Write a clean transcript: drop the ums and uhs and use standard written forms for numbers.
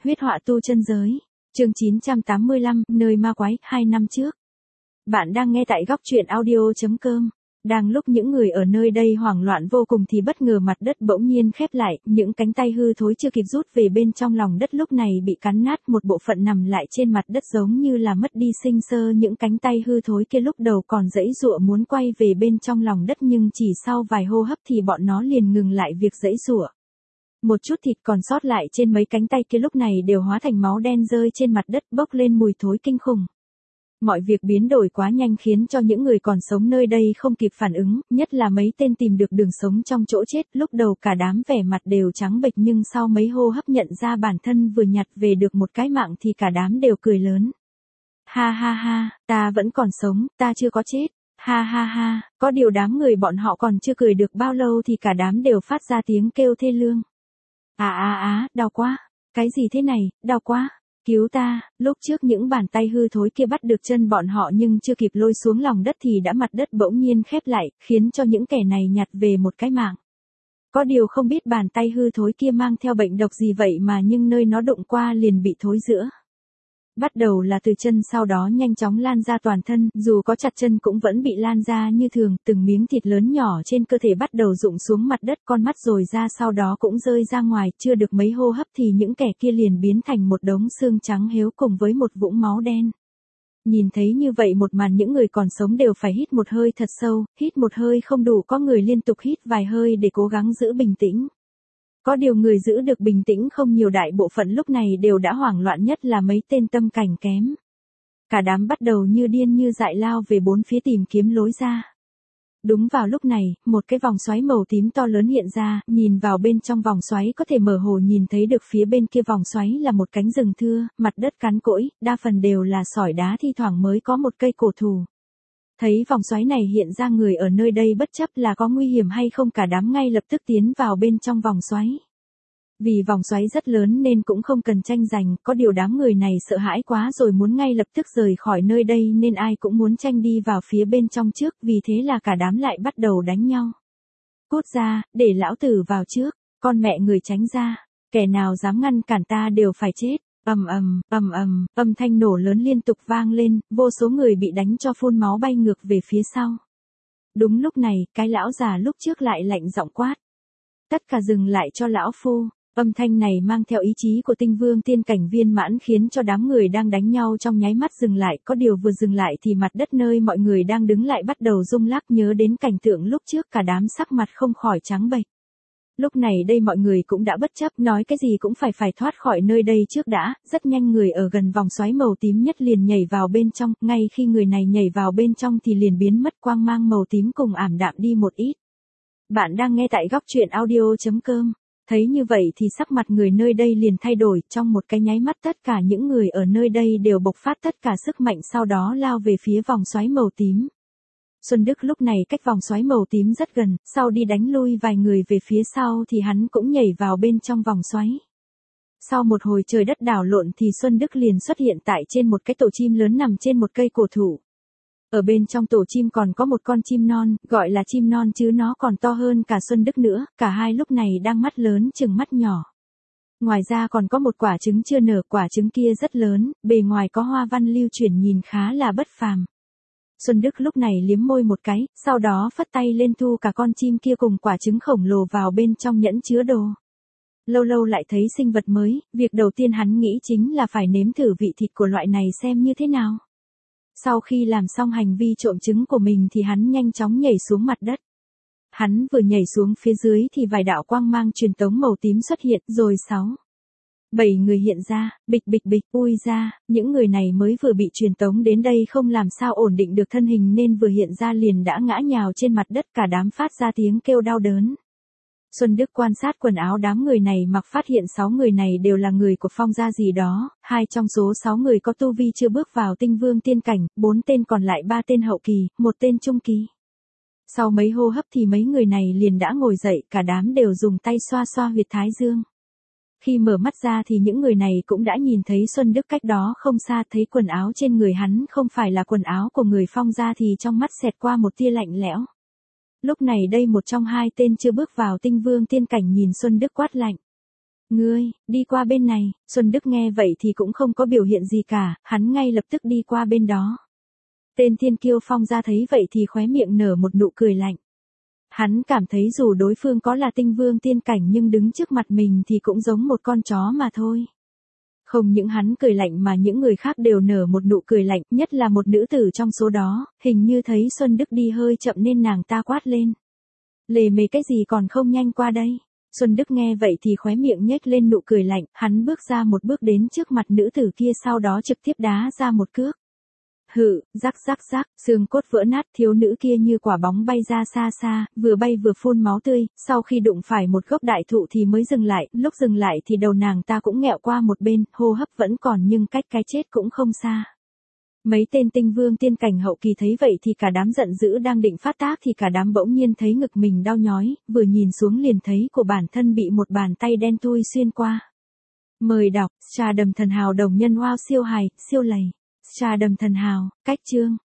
Huyết họa tu chân giới. Chương 985, nơi ma quái, 2 năm trước. Bạn đang nghe tại góc truyện audio.com. Đang lúc những người ở nơi đây hoảng loạn vô cùng thì bất ngờ mặt đất bỗng nhiên khép lại, những cánh tay hư thối chưa kịp rút về bên trong lòng đất lúc này bị cắn nát, một bộ phận nằm lại trên mặt đất giống như là mất đi sinh sơ. Những cánh tay hư thối kia lúc đầu còn giãy giụa muốn quay về bên trong lòng đất, nhưng chỉ sau vài hô hấp thì bọn nó liền ngừng lại việc giãy giụa. Một chút thịt còn sót lại trên mấy cánh tay kia lúc này đều hóa thành máu đen rơi trên mặt đất, bốc lên mùi thối kinh khủng. Mọi việc biến đổi quá nhanh khiến cho những người còn sống nơi đây không kịp phản ứng, nhất là mấy tên tìm được đường sống trong chỗ chết. Lúc đầu cả đám vẻ mặt đều trắng bệch, nhưng sau mấy hô hấp nhận ra bản thân vừa nhặt về được một cái mạng thì cả đám đều cười lớn. Ha ha ha, ta vẫn còn sống, ta chưa có chết. Ha ha ha, có điều đám người bọn họ còn chưa cười được bao lâu thì cả đám đều phát ra tiếng kêu thê lương. Đau quá. Cái gì thế này, đau quá. Cứu ta. Lúc trước những bàn tay hư thối kia bắt được chân bọn họ nhưng chưa kịp lôi xuống lòng đất thì đã mặt đất bỗng nhiên khép lại, khiến cho những kẻ này nhặt về một cái mạng. Có điều không biết bàn tay hư thối kia mang theo bệnh độc gì vậy mà nhưng nơi nó đụng qua liền bị thối rữa. Bắt đầu là từ chân, sau đó nhanh chóng lan ra toàn thân, dù có chặt chân cũng vẫn bị lan ra như thường, từng miếng thịt lớn nhỏ trên cơ thể bắt đầu rụng xuống mặt đất, con mắt rồi ra sau đó cũng rơi ra ngoài, chưa được mấy hô hấp thì những kẻ kia liền biến thành một đống xương trắng héo cùng với một vũng máu đen. Nhìn thấy như vậy một màn, những người còn sống đều phải hít một hơi thật sâu, hít một hơi không đủ, có người liên tục hít vài hơi để cố gắng giữ bình tĩnh. Có điều người giữ được bình tĩnh không nhiều, đại bộ phận lúc này đều đã hoảng loạn, nhất là mấy tên tâm cảnh kém. Cả đám bắt đầu như điên như dại lao về bốn phía tìm kiếm lối ra. Đúng vào lúc này, một cái vòng xoáy màu tím to lớn hiện ra, nhìn vào bên trong vòng xoáy có thể mơ hồ nhìn thấy được phía bên kia vòng xoáy là một cánh rừng thưa, mặt đất cằn cỗi, đa phần đều là sỏi đá, thi thoảng mới có một cây cổ thụ. Thấy vòng xoáy này hiện ra, người ở nơi đây bất chấp là có nguy hiểm hay không cả đám ngay lập tức tiến vào bên trong vòng xoáy. Vì vòng xoáy rất lớn nên cũng không cần tranh giành, có điều đám người này sợ hãi quá rồi muốn ngay lập tức rời khỏi nơi đây nên ai cũng muốn tranh đi vào phía bên trong trước, vì thế là cả đám lại bắt đầu đánh nhau. Cút ra, để lão tử vào trước, con mẹ người tránh ra, kẻ nào dám ngăn cản ta đều phải chết. Âm thanh nổ lớn liên tục vang lên, vô số người bị đánh cho phun máu bay ngược về phía sau. Đúng lúc này, cái lão già lúc trước lại lạnh giọng quát. Tất cả dừng lại cho lão phu. Âm thanh này mang theo ý chí của tinh vương tiên cảnh viên mãn khiến cho đám người đang đánh nhau trong nháy mắt dừng lại, có điều vừa dừng lại thì mặt đất nơi mọi người đang đứng lại bắt đầu rung lắc, nhớ đến cảnh tượng lúc trước cả đám sắc mặt không khỏi trắng bệch. Lúc này đây mọi người cũng đã bất chấp, nói cái gì cũng phải thoát khỏi nơi đây trước đã. Rất nhanh người ở gần vòng xoáy màu tím nhất liền nhảy vào bên trong, ngay khi người này nhảy vào bên trong thì liền biến mất, quang mang màu tím cùng ảm đạm đi một ít. Bạn đang nghe tại góc truyện audio.com. Thấy như vậy thì sắc mặt người nơi đây liền thay đổi, trong một cái nháy mắt tất cả những người ở nơi đây đều bộc phát tất cả sức mạnh, sau đó lao về phía vòng xoáy màu tím. Xuân Đức lúc này cách vòng xoáy màu tím rất gần, sau đi đánh lui vài người về phía sau thì hắn cũng nhảy vào bên trong vòng xoáy. Sau một hồi trời đất đảo lộn thì Xuân Đức liền xuất hiện tại trên một cái tổ chim lớn nằm trên một cây cổ thụ. Ở bên trong tổ chim còn có một con chim non, gọi là chim non chứ nó còn to hơn cả Xuân Đức nữa, cả hai lúc này đang mắt lớn chừng mắt nhỏ. Ngoài ra còn có một quả trứng chưa nở, quả trứng kia rất lớn, bề ngoài có hoa văn lưu chuyển nhìn khá là bất phàm. Xuân Đức lúc này liếm môi một cái, sau đó phất tay lên thu cả con chim kia cùng quả trứng khổng lồ vào bên trong nhẫn chứa đồ. Lâu lâu lại thấy sinh vật mới, việc đầu tiên hắn nghĩ chính là phải nếm thử vị thịt của loại này xem như thế nào. Sau khi làm xong hành vi trộm trứng của mình thì hắn nhanh chóng nhảy xuống mặt đất. Hắn vừa nhảy xuống phía dưới thì vài đạo quang mang truyền tống màu tím xuất hiện, rồi 7 người hiện ra, bịch, ui ra, những người này mới vừa bị truyền tống đến đây không làm sao ổn định được thân hình nên vừa hiện ra liền đã ngã nhào trên mặt đất, cả đám phát ra tiếng kêu đau đớn. Xuân Đức quan sát quần áo đám người này mặc, phát hiện 6 người này đều là người của Phong gia gì đó, 2 trong số 6 người có tu vi chưa bước vào tinh vương tiên cảnh, 4 tên còn lại 3 tên hậu kỳ, 1 tên trung kỳ. Sau mấy hô hấp thì mấy người này liền đã ngồi dậy, cả đám đều dùng tay xoa xoa huyệt thái dương. Khi mở mắt ra thì những người này cũng đã nhìn thấy Xuân Đức cách đó không xa, thấy quần áo trên người hắn không phải là quần áo của người Phong gia thì trong mắt xẹt qua một tia lạnh lẽo. Lúc này đây một trong 2 tên chưa bước vào tinh vương tiên cảnh nhìn Xuân Đức quát lạnh. Ngươi, đi qua bên này, Xuân Đức nghe vậy thì cũng không có biểu hiện gì cả, hắn ngay lập tức đi qua bên đó. Tên Thiên Kiêu Phong ra thấy vậy thì khóe miệng nở một nụ cười lạnh. Hắn cảm thấy dù đối phương có là tinh vương tiên cảnh nhưng đứng trước mặt mình thì cũng giống một con chó mà thôi. Không những hắn cười lạnh mà những người khác đều nở một nụ cười lạnh, nhất là một nữ tử trong số đó, hình như thấy Xuân Đức đi hơi chậm nên nàng ta quát lên. Lề mề cái gì còn không nhanh qua đây? Xuân Đức nghe vậy thì khóe miệng nhếch lên nụ cười lạnh, hắn bước ra một bước đến trước mặt nữ tử kia sau đó trực tiếp đá ra một cước. Hự, rắc rắc rắc, xương cốt vỡ nát, thiếu nữ kia như quả bóng bay ra xa xa, vừa bay vừa phun máu tươi, sau khi đụng phải một gốc đại thụ thì mới dừng lại, lúc dừng lại thì đầu nàng ta cũng nghẹo qua một bên, hô hấp vẫn còn nhưng cách cái chết cũng không xa. Mấy tên tinh vương tiên cảnh hậu kỳ thấy vậy thì cả đám giận dữ đang định phát tác thì cả đám bỗng nhiên thấy ngực mình đau nhói, vừa nhìn xuống liền thấy của bản thân bị một bàn tay đen thui xuyên qua. Mời đọc, Trà Đầm Thần Hào đồng nhân wow siêu hài, siêu lầy. Trà Đầm Thần Hào, cách chương.